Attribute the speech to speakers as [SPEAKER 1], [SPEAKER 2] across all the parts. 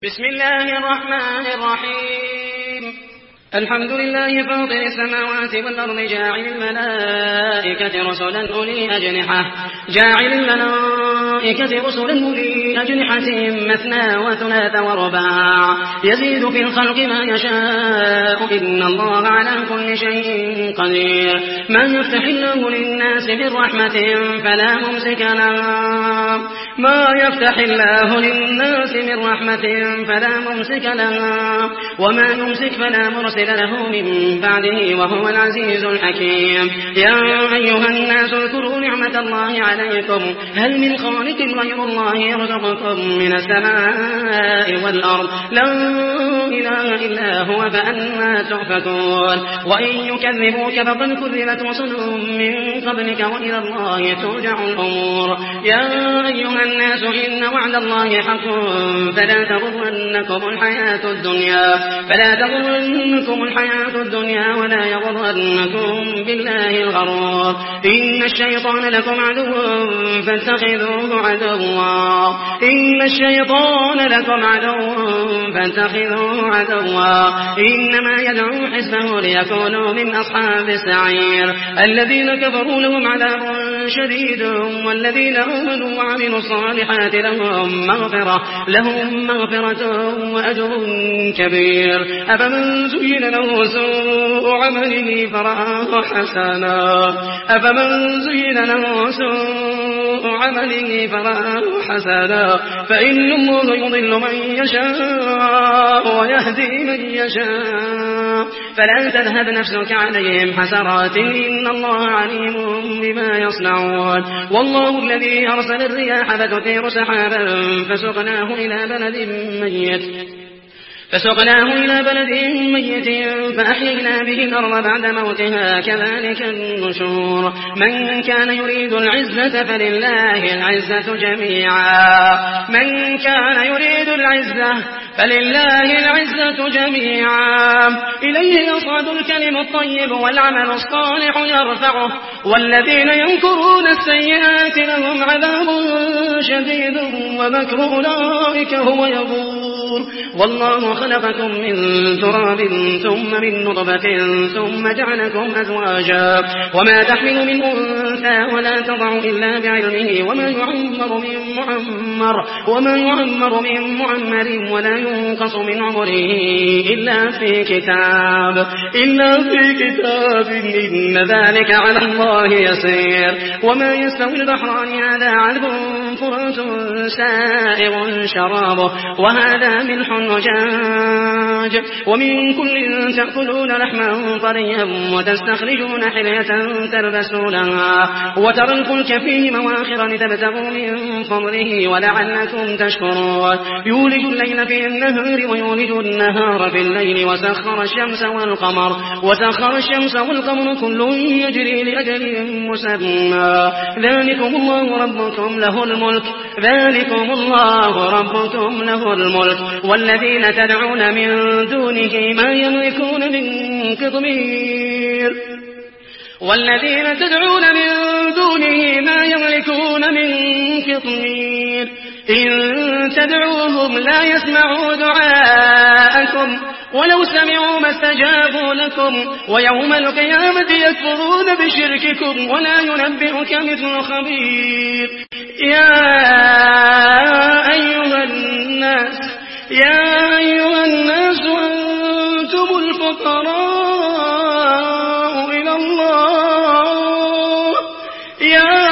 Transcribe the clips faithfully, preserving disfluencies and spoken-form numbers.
[SPEAKER 1] بسم الله الرحمن الرحيم الحمد لله فاطر السماوات والأرض جاعل الملائكة رسلا أولي أجنحة جاعل الملائكة رسلا أولي أجنحة مثنى وثلاث ورباع يزيد في الخلق ما يشاء إن الله على كل شيء قدير من يفتح الله للناس من رحمة فلا ممسك لها ما يفتح الله للناس من رحمة فلا ممسك لها وما يمسك فلا مرسل له من بعده وهو العزيز الحكيم يا أيها الناس اذكروا نعمة الله عليكم هل من خالق غير الله يرزقكم من السماء والأرض لا إله إلا هو فأنى تؤفكون وإن يكذبوك فقد كذبت رسل من قبلك وإلى الله ترجع الأمور يا أيها الناس إن وعد الله حق فلا تغرنكم الحياة الدنيا فلا تغرنكم الحياة الدنيا ولا يغرنكم بالله الغرور إن الشيطان لكم عدو فاتخذوه عدوا إن الشيطان لكم عدو فاتخذوه عدوا إنما يدعو حزبه ليكونوا من أصحاب السعير الذين كفروا لهم عذاب شديد والذين آمنوا وعملوا الصالحات لهم مغفرة لهم مغفرة وأجر كبير أفمن زين له سوء عمله فرآه حسنا أفمن زين له سوء عمله فرآه حسنا فإن الله يضل من يشاء ويهدي من يشاء فلا تذهب نفسك عليهم حسرات إن الله عليم بما يصنعون والله الذي أرسل الرياح فتثير سحابا فسقناه إلى بلد ميت فسقناه إلى بلد ميت فأحيينا به الأرض بعد موتها كذلك النشور من كان يريد العزة فلله العزة جميعا من كان يريد العزة فلله العزة جميعا إليه يصعد الكلم الطيب والعمل الصالح يرفعه والذين ينكرون السيئات لهم عذاب شديد ومكر أولئك هو يبور والله خلقكم من تراب ثم من نطفة ثم جعلكم أزواجا وما تحمل من أنثى ولا تضع إلا بعلمه وما يعمر من معمر وما يعمر من معمر ولا ينقص من عمره إلا في كتاب إلا في كتاب إن ذلك على الله يسير وما يستوي البحران هذا عذب فرات سائغ شرابه وهذا ملح وجاج ومن كل تأكلون لحما طريا وتستخرجون حلية تلبسونها وترى الفلك فيه مواخر لتبتغوا من فضله ولعلكم تشكرون يولج الليل في النهار ويولج النهار في الليل وسخر الشمس والقمر وسخر الشمس والقمر كل يجري لأجل مسمى ذلكم الله ربكم له الملك ذلكم الله ربكم له الملك والذين تدعون من دونه ما يملكون من قطمير والذين تدعون من دونه ما يملكون من قطمير إن تدعوهم لا يسمعوا دعاءكم ولو سمعوا ما استجابوا لكم ويوم القيامة يكفرون بشرككم ولا ينبئك مثل خبير يا أيها الناس يا أيها الناس أنتم الفقراء إلى الله يا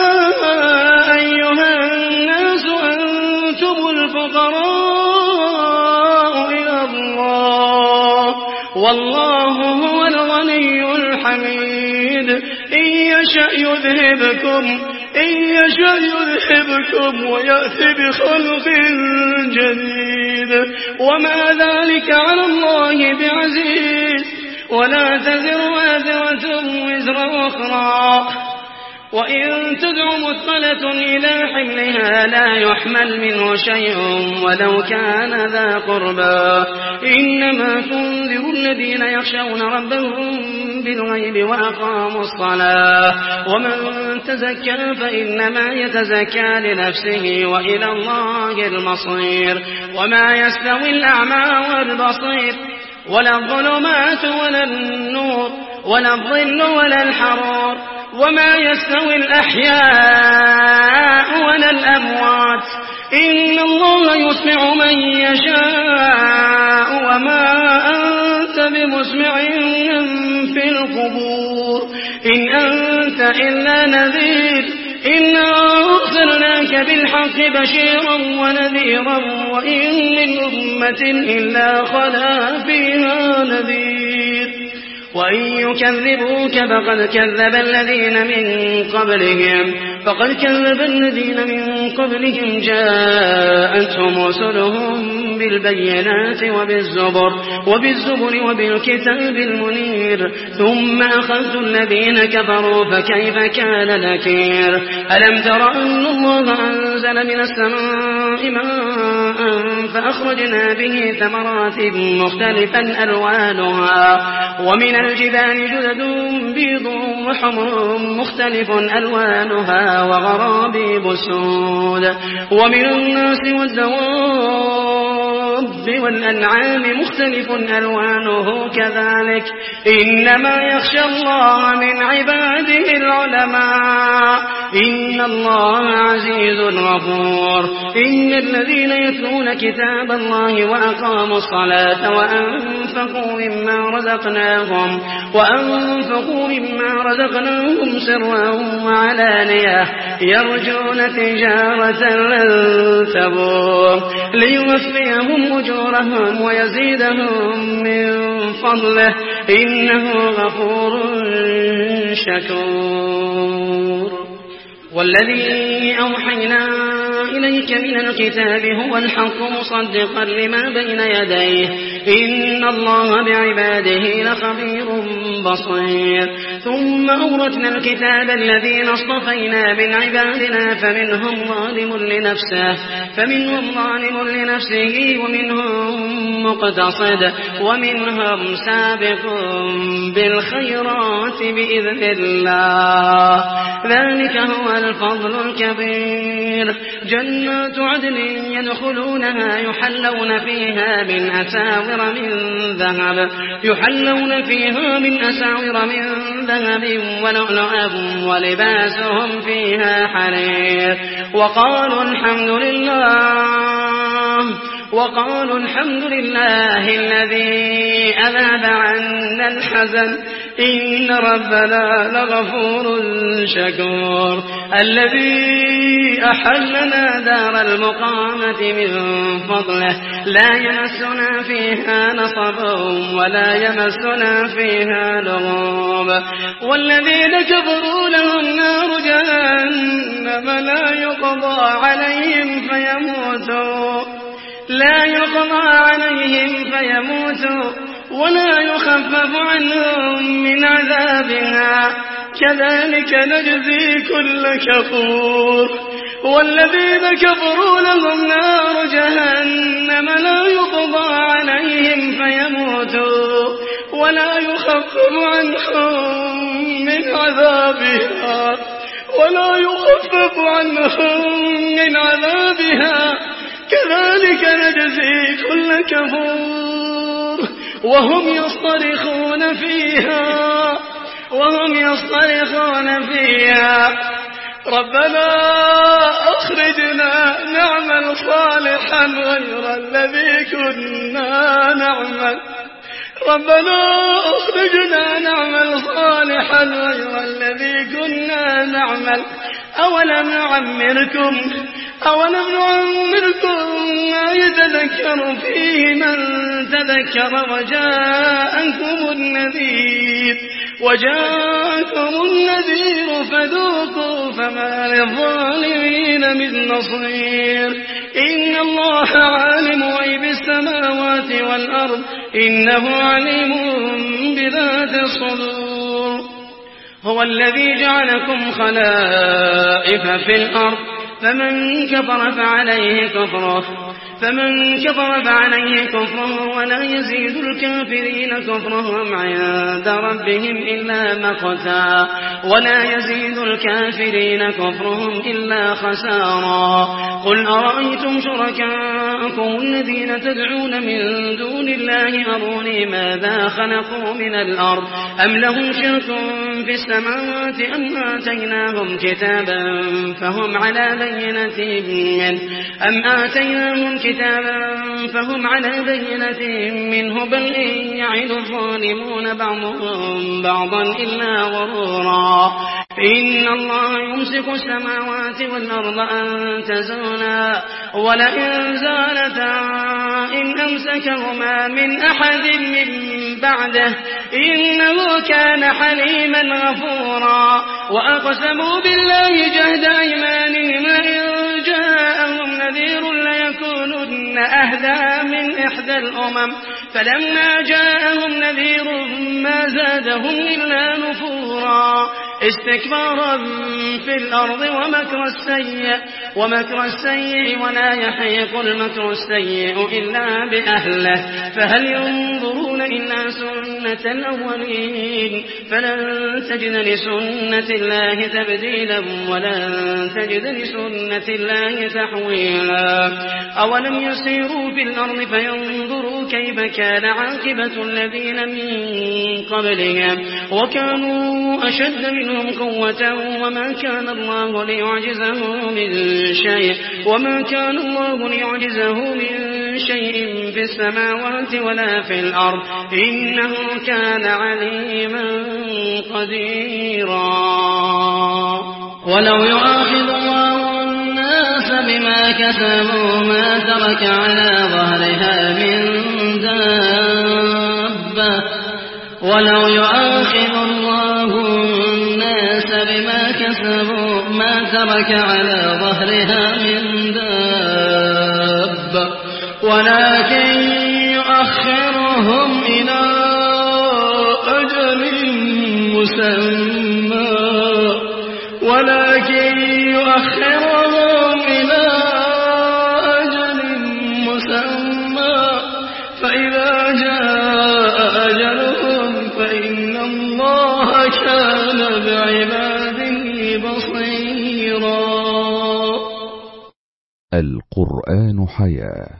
[SPEAKER 1] أيها الناس أنتم الفقراء إلى الله والله هو الغني الحميد إن يشأ يذهبكم إن يشأ يذهبكم ويأتي بخلق جديد وما ذلك على الله بعزيز ولا تزر وازرة وزر أخرى وإن تدع مثقلة إلى حملها لا يحمل منه شيء ولو كان ذا قربى إنما تنذر الذين يخشون ربهم بالغيب وأقاموا الصلاة ومن تزكى فإنما يتزكى لنفسه وإلى الله المصير وما يستوي الأعمى والبصير ولا الظلمات ولا النور ولا الظل ولا الحرور وما يستوي الأحياء ولا الأموات إن الله يسمع من يشاء وما أنت بمسمع في القبور إن أنت إلا نذير إنا أرسلناك بالحق بشيرا ونذيرا وإن من أمة إلا خلا فيها نذير وإن يكذبوك فقد كذب الذين من قبلهم فقد كذب الذين من قبلهم جاءتهم رسلهم بالبينات وبالزبر وبالزبر وبالكتاب المنير ثم أخذت الذين كفروا فكيف كان نكير ألم تر أن الله أنزل من السماء ماء فأخرجنا به ثمرات مختلفا ألوانها ومن الجبال جدد بيض وحمر مختلف ألوانها وغرابيب سود ومن الناس والدواب والأنعام مختلف ألوانه كذلك إنما يخشى الله من عباده العلماء إن الله عزيز غفور إن الذين يتلون كتاب الله وأقاموا الصلاة وأنفقوا مما رزقناهم وأنفقوا مما رزقناهم سرا وعلانية يرجون تجارة لن تبور ليوفيهم أجورهم ويزيدهم من فضله إنه غفور شكور والذي أوحينا إليك من الكتاب هو الحق مصدقا لما بين يديه إن الله بعباده لخبير بصير ثم أورثنا الكتاب الذين اصطفينا من عبادنا فمنهم ظالم لنفسه فمنهم ظالم لنفسه ومنهم مقتصد ومنهم سابق بالخيرات بإذن الله ذلك هو الفضل الكبير جنات عدن يدخلونها يحلون فيها من أساور من ذهب يحلون فيها من أساور من ذهب ولؤلؤا ولباسهم فيها حرير وقالوا الحمد لله وقالوا الحمد لله الذي أذهب عنا الحزن إن ربنا لغفور شكور الذي أحلنا دار المقامة من فضله لا يمسنا فيها نصب ولا يمسنا فيها لغوب والذين كفروا لهم نار جهنم لا يقضى عليهم فيموتوا لا يقضى عليهم فيموتوا ولا يخفف عنهم من عذابها كذلك نجزي كل كفور والذين كفروا لهم نار جهنم لا يقضى عليهم فيموتوا ولا يخفف عنهم من عذابها ولا يخفف عنهم من عذابها كذلك نجزي كل كفور وهم يصطرخون فيها وهم يصطرخون فيها ربنا أخرجنا نعمل صالحا غير الذي كنا نعمل ربنا أخرجنا نعمل صالحا غير الذي كنا نعمل أولم نعمركم أولم نعمركم ما يتذكر فيه من تذكر وجاءكم النذير وجاءكم النذير فذوقوا فما للظالمين من نصير إن الله عالم غيب السماوات والأرض إنه عليم بذات الصدور هو الذي جعلكم خلائف في الأرض فمن كفر فعليه كفره فمن كفر فعليه كفره ولا يزيد الكافرين كفرهم عند ربهم إلا مقتا ولا يزيد الكافرين كفرهم إلا خسارا قل أرأيتم شركاءكم الذين تدعون من دون الله أروني ماذا خلقوا من الأرض أم لهم شرك في السماوات أم آتيناهم كتابا فهم على بينة منه أم آتيناهم كتابا فهم على بينة منه بل إن يعد الظالمون بعضهم بعضا إلا غرورا إن الله يمسك السماوات والأرض أن تزولا ولئن زالتا إن أمسكهما من أحد من بعده إنه كان حليما غفورا وأقسموا بالله جهد أيمانهم إن جاءهم نذير ليكونن أهدى من إحدى الأمم فلما جاءهم نذير ما زادهم إلا نفورا استكبارا في الأرض ومكر السيء ومكر السيء ولا يحيق المكر السيء إلا بأهله فهل ينظرون إلا سنة الأولين فلن تجد لسنة الله تبديلا ولن تجد لسنة الله تحويلا أولم يسيروا في الأرض فينظروا كيف كان عاقبة الذين من قبلهم وكانوا أشد منهم قوة وما كان الله ليعجزه من شيء وما كان الله ليعجزه من شيء في السماوات ولا في الأرض إنه كان عليما قديرا ولو يؤاخذ الله الناس بما كسبوا ما ترك على ظهرها من دابة ولو يؤاخذ الله الناس بما كسبوا ما ترك على ظهرها من دابة ولكن يؤخرهم إلى أجل مسمى ولكن يؤخرهم إلى أجل مسمى فإذا جاء أجلهم فإن الله كان بعباده بصيرا.
[SPEAKER 2] القرآن حياة.